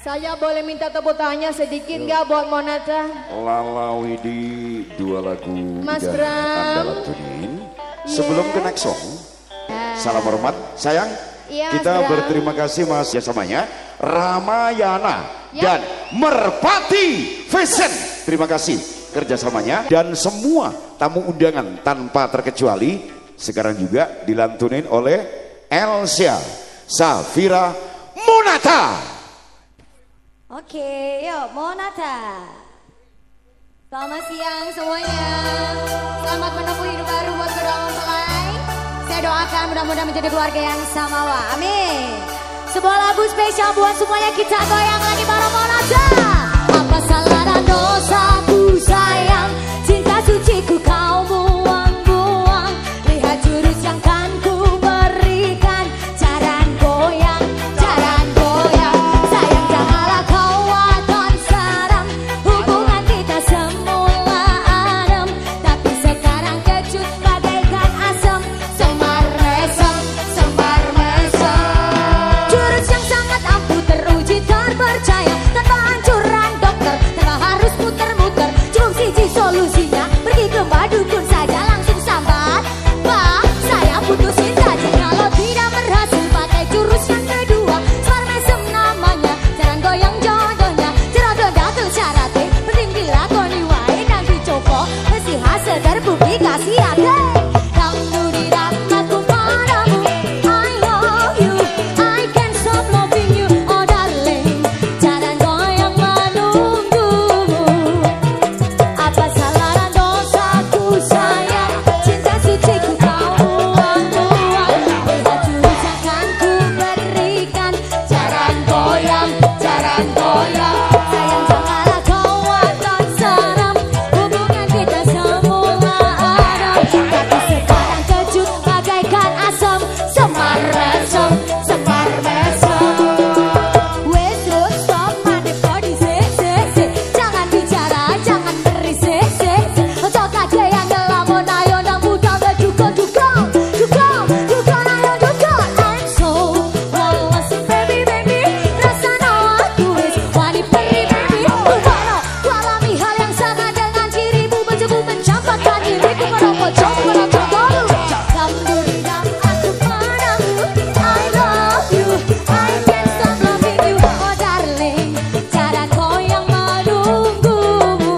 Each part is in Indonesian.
Saya boleh minta tepuk tangannya sedikit nggak buat Monata? Lala Widi, 2 lagu Mas udah Bram. Anda lantunin. Sebelum ke next song, salam hormat, sayang. Iya, kita Mas Bram. berterima kasih mas jasamanya Ramayana dan Merpati Fashion. Terima kasih kerjasamanya dan semua tamu undangan tanpa terkecuali sekarang juga dilantunin oleh Elsa Safira Monata. Oke, yuk Monata. Selamat siang semuanya. Selamat menempuh hidup baru buat kedua mempelai. Saya doakan mudah-mudahan menjadi keluarga yang samawa. Amin. Sebuah lagu spesial buat semuanya, kita goyang lagi bareng Monata. Apa salah dan dosaku sayang, cinta suciku kau buang-buang. Lihat jurus yang kan ku berikan, jaran goyang, jaran goyang. Sayang janganlah kau wadon seram, hubungan kita semula adem, tapi sekarang kecut bagaikan asam, semar mesem, semar mesem. Jurus yang sangat ampuh teruji terpercaya, tanpa anjuran dokter, tanpa harus muter-muter. Cukup siji solusinya, pergi ke dukun saja langsung sambat. Pak, saya putusin saja kalau tidak berhasil pakai jurus yang kedua. Semar mesem namanya, jalan goyang jodohnya. Jodoh datang syaratnya, penting dilakoni wae dan dicoba. Mesti hasil terpublikasi ada. Kamu di aku padamu, I love you, I can't stop loving you, oh darling. Jalan goyang menunggumu. Apa salah dan dosaku sayang, cinta suciku kau buang-buang. Lihat jurus yang kan ku berikan, jalan goyang, jalan goyang. Sayang janganlah kau wadon seram, hubungan kita semula adem, tapi sekarang kecut bagaikan asam, semar mesem, semar mesem. Wes terus stop mandek body se. Jangan bicara, jangan berisik se. Ojo kaje yang ngelamun, ayo nang budal duga duga ayo duga. I'm so lost baby, rasanya aku wes wani peri baby. Kumono, ku alami hal yang sama dengan dirimu, mencoba mencampakkan diriku merokok jauh merokok. Kamu dendam aku padamu, I love you, I can't stop loving you, oh darling. Cara goyang menunggumu.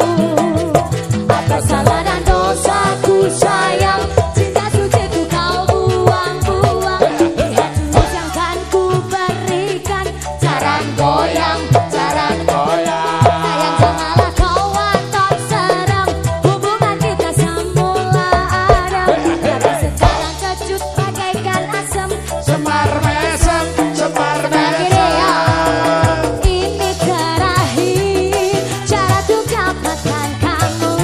Apa salah dan dosaku sayang, cinta suciku kau buang-buang. Lihat jurus yang kan ku berikan, jaran goyang, jaran goyang. Sayang janganlah kau wadon seram, hubungan kita semula adem, tapi sekarang kecut bagaikan asam, Semar mesem, semar Gini ya, ini terakhir cara untuk dapatkan kamu.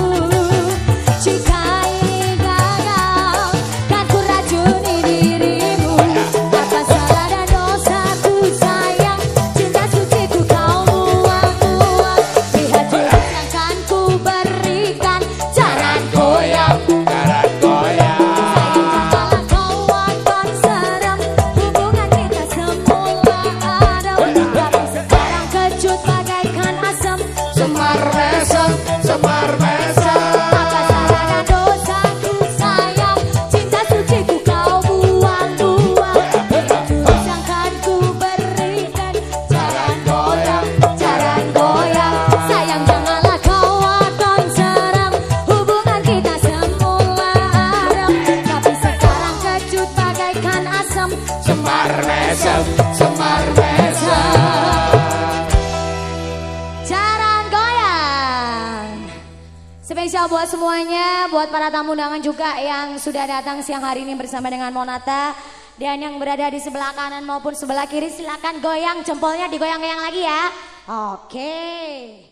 Jika ini gagal, kan ku racuni dirimu. Apa salah dan dosaku sayang, cinta suciku kau buang-buang. Lihat jurus yang kan ku berikan, jalan goyang, Jaran goyang. sayang janganlah kau wadon seram, hubungan kita semula adem, tapi sekarang kecut bagaikan asam, Semar mesem, semar mesem. apa salah dan dosaku sayang, cinta suciku kau buang-buang. Lihat jurus yang kan ku berikan, jalan goyang, jalan goyang. Sayang janganlah kau wadon seram, hubungan kita semula adem, tapi sekarang kecut bagaikan asam, Semar mesem, semar mesem. jaran goyang. Spesial buat semuanya, buat para tamu undangan juga yang sudah datang siang hari ini bersama dengan Monata. Dan yang berada di sebelah kanan maupun sebelah kiri, silakan goyang jempolnya, digoyang-goyang lagi ya. Oke.